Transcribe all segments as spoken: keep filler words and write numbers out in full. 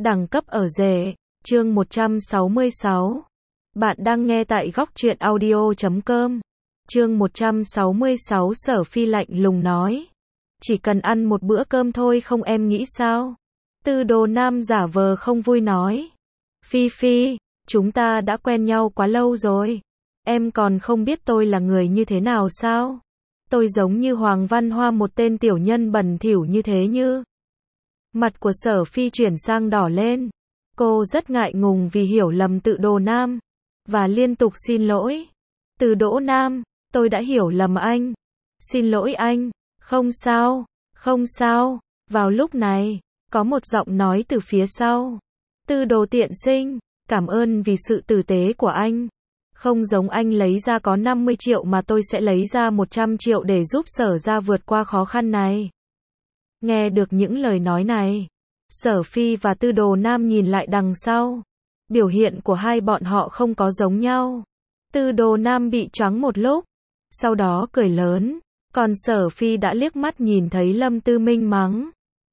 Đẳng cấp ở rể, chương một trăm sáu mươi sáu. Bạn đang nghe tại góc truyện audio chấm com. Chương một trăm sáu mươi sáu. Sở Phi lạnh lùng nói. Chỉ cần ăn một bữa cơm thôi không em nghĩ sao? Tư Đồ Nam giả vờ không vui nói. Phi Phi, chúng ta đã quen nhau quá lâu rồi. Em còn không biết tôi là người như thế nào sao? Tôi giống như Hoàng Văn Hoa, một tên tiểu nhân bẩn thỉu như thế như. Mặt của Sở Phi chuyển sang đỏ lên. Cô rất ngại ngùng vì hiểu lầm Tư Đồ Nam. Và liên tục xin lỗi. Tư Đồ Nam, tôi đã hiểu lầm anh. Xin lỗi anh. Không sao, không sao. Vào lúc này, có một giọng nói từ phía sau. Tư Đồ Tiện Sinh, cảm ơn vì sự tử tế của anh. Không giống anh lấy ra có năm mươi triệu mà tôi sẽ lấy ra một trăm triệu để giúp Sở gia vượt qua khó khăn này. Nghe được những lời nói này, Sở Phi và Tư Đồ Nam nhìn lại đằng sau. Biểu hiện của hai bọn họ không có giống nhau. Tư Đồ Nam bị choáng một lúc, sau đó cười lớn, còn Sở Phi đã liếc mắt nhìn thấy Lâm Tư Minh mắng.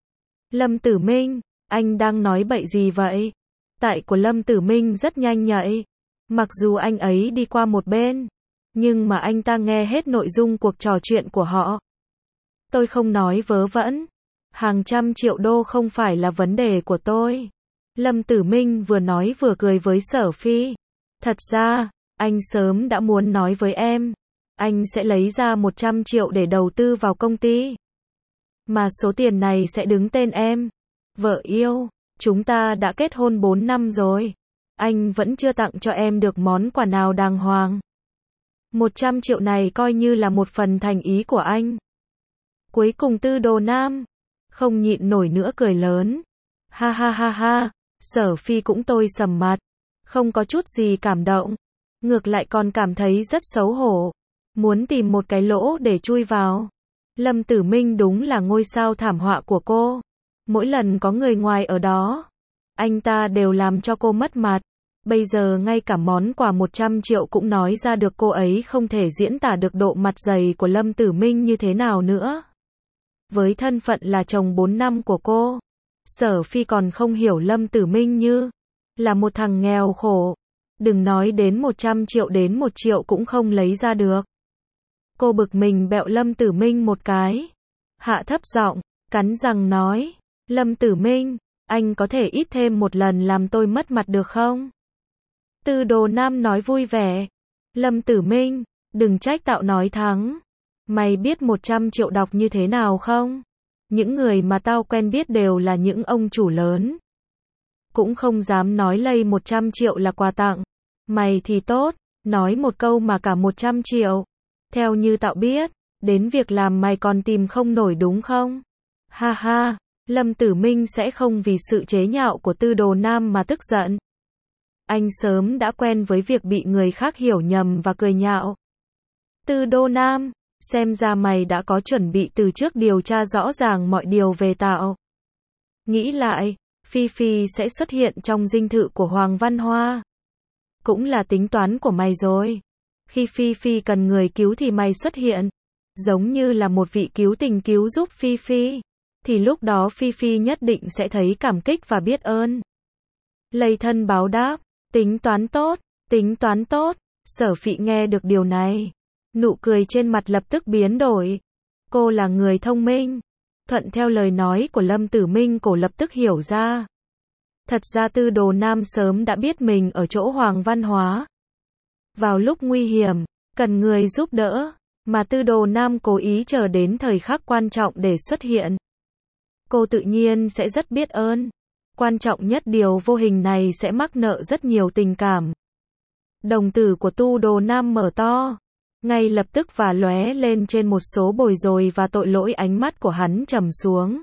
Lâm Tử Minh, anh đang nói bậy gì vậy? Tại của Lâm Tử Minh rất nhanh nhạy. Mặc dù anh ấy đi qua một bên, nhưng mà anh ta nghe hết nội dung cuộc trò chuyện của họ. Tôi không nói vớ vẩn. Hàng trăm triệu đô không phải là vấn đề của tôi. Lâm Tử Minh vừa nói vừa cười với Sở Phi. Thật ra, anh sớm đã muốn nói với em. Anh sẽ lấy ra một trăm triệu để đầu tư vào công ty. Mà số tiền này sẽ đứng tên em. Vợ yêu, chúng ta đã kết hôn bốn năm rồi. Anh vẫn chưa tặng cho em được món quà nào đàng hoàng. một trăm triệu này coi như là một phần thành ý của anh. Cuối cùng Tư Đồ Nam không nhịn nổi nữa cười lớn. Ha ha ha ha, Sở Phi cũng tôi sầm mặt. Không có chút gì cảm động. Ngược lại còn cảm thấy rất xấu hổ. Muốn tìm một cái lỗ để chui vào. Lâm Tử Minh đúng là ngôi sao thảm họa của cô. Mỗi lần có người ngoài ở đó, anh ta đều làm cho cô mất mặt. Bây giờ ngay cả món quà một trăm triệu cũng nói ra được, cô ấy không thể diễn tả được độ mặt dày của Lâm Tử Minh như thế nào nữa. Với thân phận là chồng bốn năm của cô, Sở Phi còn không hiểu Lâm Tử Minh như là một thằng nghèo khổ. Đừng nói đến một trăm triệu, đến một triệu cũng không lấy ra được. Cô bực mình bẹo Lâm Tử Minh một cái. Hạ thấp giọng, cắn răng nói. Lâm Tử Minh, anh có thể ít thêm một lần làm tôi mất mặt được không? Tư Đồ Nam nói vui vẻ. Lâm Tử Minh, đừng trách tạo nói thắng. Mày biết một trăm triệu đọc như thế nào không? Những người mà tao quen biết đều là những ông chủ lớn. Cũng không dám nói lây một trăm triệu là quà tặng. Mày thì tốt, nói một câu mà cả một trăm triệu. Theo như tao biết, đến việc làm mày còn tìm không nổi đúng không? Ha ha, Lâm Tử Minh sẽ không vì sự chế nhạo của Tư Đồ Nam mà tức giận. Anh sớm đã quen với việc bị người khác hiểu nhầm và cười nhạo. Tư Đồ Nam, xem ra mày đã có chuẩn bị từ trước, điều tra rõ ràng mọi điều về tao. Nghĩ lại, Phi Phi sẽ xuất hiện trong dinh thự của Hoàng Văn Hoa. Cũng là tính toán của mày rồi. Khi Phi Phi cần người cứu thì mày xuất hiện. Giống như là một vị cứu tình cứu giúp Phi Phi. Thì lúc đó Phi Phi nhất định sẽ thấy cảm kích và biết ơn. Lây thân báo đáp. Tính toán tốt, tính toán tốt. Sở Phi nghe được điều này, nụ cười trên mặt lập tức biến đổi. Cô là người thông minh. Thuận theo lời nói của Lâm Tử Minh, cô lập tức hiểu ra. Thật ra Tư Đồ Nam sớm đã biết mình ở chỗ Hoàng Văn Hóa. Vào lúc nguy hiểm, cần người giúp đỡ, mà Tư Đồ Nam cố ý chờ đến thời khắc quan trọng để xuất hiện. Cô tự nhiên sẽ rất biết ơn. Quan trọng nhất, điều vô hình này sẽ mắc nợ rất nhiều tình cảm. Đồng tử của Tư Đồ Nam mở to, ngay lập tức và lóe lên trên một số bồi dồi và tội lỗi, ánh mắt của hắn trầm xuống.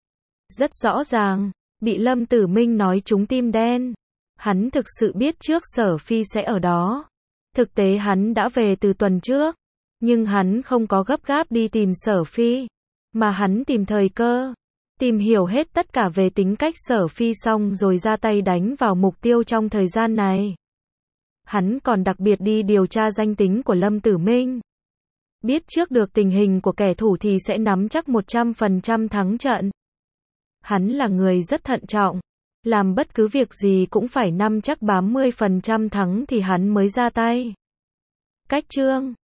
Rất rõ ràng, bị Lâm Tử Minh nói trúng tim đen. Hắn thực sự biết trước Sở Phi sẽ ở đó. Thực tế hắn đã về từ tuần trước, nhưng hắn không có gấp gáp đi tìm Sở Phi, mà hắn tìm thời cơ. Tìm hiểu hết tất cả về tính cách Sở Phi xong rồi ra tay đánh vào mục tiêu trong thời gian này. Hắn còn đặc biệt đi điều tra danh tính của Lâm Tử Minh. Biết trước được tình hình của kẻ thù thì sẽ nắm chắc một trăm phần trăm thắng trận. Hắn là người rất thận trọng. Làm bất cứ việc gì cũng phải năm chắc tám mươi phần trăm thắng thì hắn mới ra tay. Cách chương